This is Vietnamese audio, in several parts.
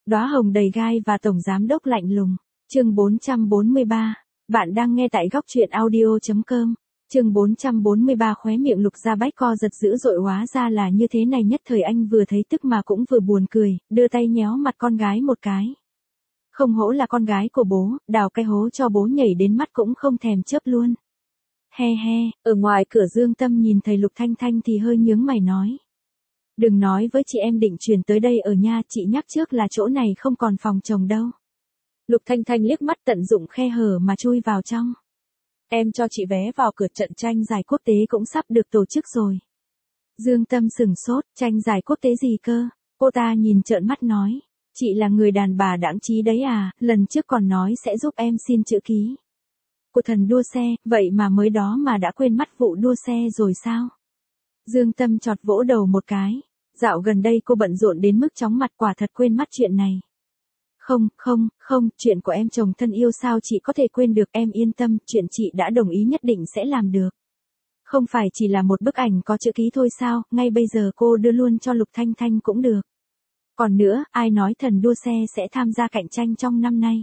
Đóa hồng đầy gai và tổng giám đốc lạnh lùng. Chương 443. Bạn đang nghe tại góc truyện audio.com. Chương 443. Khóe miệng Lục Gia Bách co giật dữ dội, hóa ra là như thế này. Nhất thời anh vừa thấy tức mà cũng vừa buồn cười, đưa tay nhéo mặt con gái một cái. Không hổ là con gái của bố, đào cái hố cho bố nhảy đến mắt cũng không thèm chớp luôn. He he, ở ngoài cửa Dương Tâm nhìn thấy Lục Thanh Thanh thì hơi nhướng mày nói. Đừng nói với chị em định chuyển tới đây ở nha, chị nhắc trước là chỗ này không còn phòng chồng đâu. Lục Thanh Thanh liếc mắt tận dụng khe hở mà chui vào trong. Em cho chị vé vào cửa trận tranh giải quốc tế cũng sắp được tổ chức rồi. Dương Tâm sửng sốt, tranh giải quốc tế gì cơ? Cô ta nhìn trợn mắt nói. Chị là người đàn bà đãng trí đấy à, lần trước còn nói sẽ giúp em xin chữ ký của thần đua xe, vậy mà mới đó mà đã quên mất vụ đua xe rồi sao? Dương Tâm chọt vỗ đầu một cái. Dạo gần đây cô bận rộn đến mức chóng mặt, quả thật quên mất chuyện này. Không, chuyện của em chồng thân yêu sao chị có thể quên được, em yên tâm, chuyện chị đã đồng ý nhất định sẽ làm được. Không phải chỉ là một bức ảnh có chữ ký thôi sao, ngay bây giờ cô đưa luôn cho Lục Thanh Thanh cũng được. Còn nữa, ai nói thần đua xe sẽ tham gia cạnh tranh trong năm nay?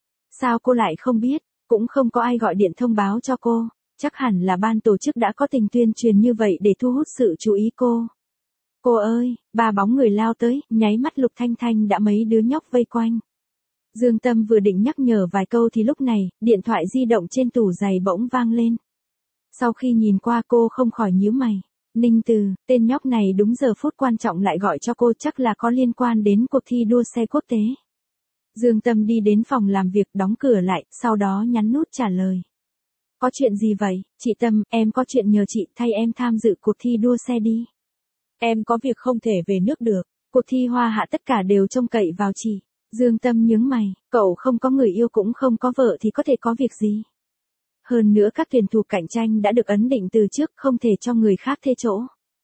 Sao cô lại không biết, cũng không có ai gọi điện thông báo cho cô, chắc hẳn là ban tổ chức đã có tình tuyên truyền như vậy để thu hút sự chú ý cô. Cô ơi, ba bóng người lao tới, nháy mắt Lục Thanh Thanh đã mấy đứa nhóc vây quanh. Dương Tâm vừa định nhắc nhở vài câu thì lúc này, điện thoại di động trên tủ giày bỗng vang lên. Sau khi nhìn qua cô không khỏi nhíu mày. Ninh Từ, tên nhóc này đúng giờ phút quan trọng lại gọi cho cô, chắc là có liên quan đến cuộc thi đua xe quốc tế. Dương Tâm đi đến phòng làm việc, đóng cửa lại, sau đó nhấn nút trả lời. Có chuyện gì vậy, chị Tâm, em có chuyện nhờ chị, thay em tham dự cuộc thi đua xe đi. Em có việc không thể về nước được, cuộc thi Hoa Hạ tất cả đều trông cậy vào chị. Dương Tâm nhướng mày, cậu không có người yêu cũng không có vợ thì có thể có việc gì. Hơn nữa các tuyển thủ cạnh tranh đã được ấn định từ trước, không thể cho người khác thế chỗ.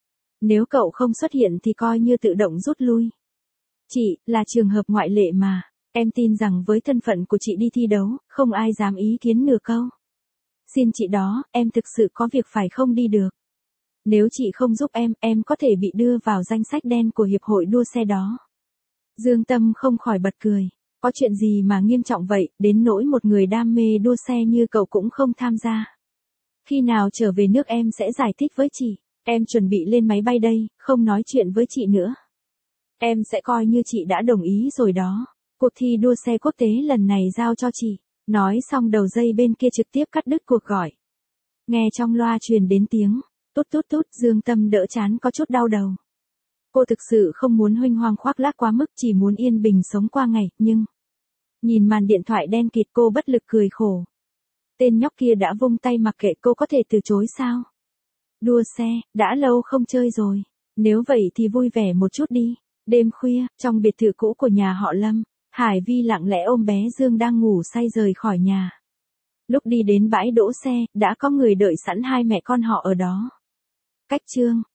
Nếu cậu không xuất hiện thì coi như tự động rút lui. Chị, là trường hợp ngoại lệ mà, em tin rằng với thân phận của chị đi thi đấu, không ai dám ý kiến nửa câu. Xin chị đó, em thực sự có việc phải không đi được. Nếu chị không giúp em có thể bị đưa vào danh sách đen của hiệp hội đua xe đó. Dương Tâm không khỏi bật cười. Có chuyện gì mà nghiêm trọng vậy, đến nỗi một người đam mê đua xe như cậu cũng không tham gia. Khi nào trở về nước em sẽ giải thích với chị. Em chuẩn bị lên máy bay đây, không nói chuyện với chị nữa. Em sẽ coi như chị đã đồng ý rồi đó. Cuộc thi đua xe quốc tế lần này giao cho chị. Nói xong đầu dây bên kia trực tiếp cắt đứt cuộc gọi. Nghe trong loa truyền đến tiếng tút, Dương Tâm đỡ chán có chút đau đầu. Cô thực sự không muốn huênh hoang khoác lác quá mức, chỉ muốn yên bình sống qua ngày, nhưng... Nhìn màn điện thoại đen kịt cô bất lực cười khổ. Tên nhóc kia đã vung tay mặc kệ, cô có thể từ chối sao? Đua xe, đã lâu không chơi rồi. Nếu vậy thì vui vẻ một chút đi. Đêm khuya, trong biệt thự cũ của nhà họ Lâm, Hải Vi lặng lẽ ôm bé Dương đang ngủ say rời khỏi nhà. Lúc đi đến bãi đỗ xe, đã có người đợi sẵn hai mẹ con họ ở đó. Cách chương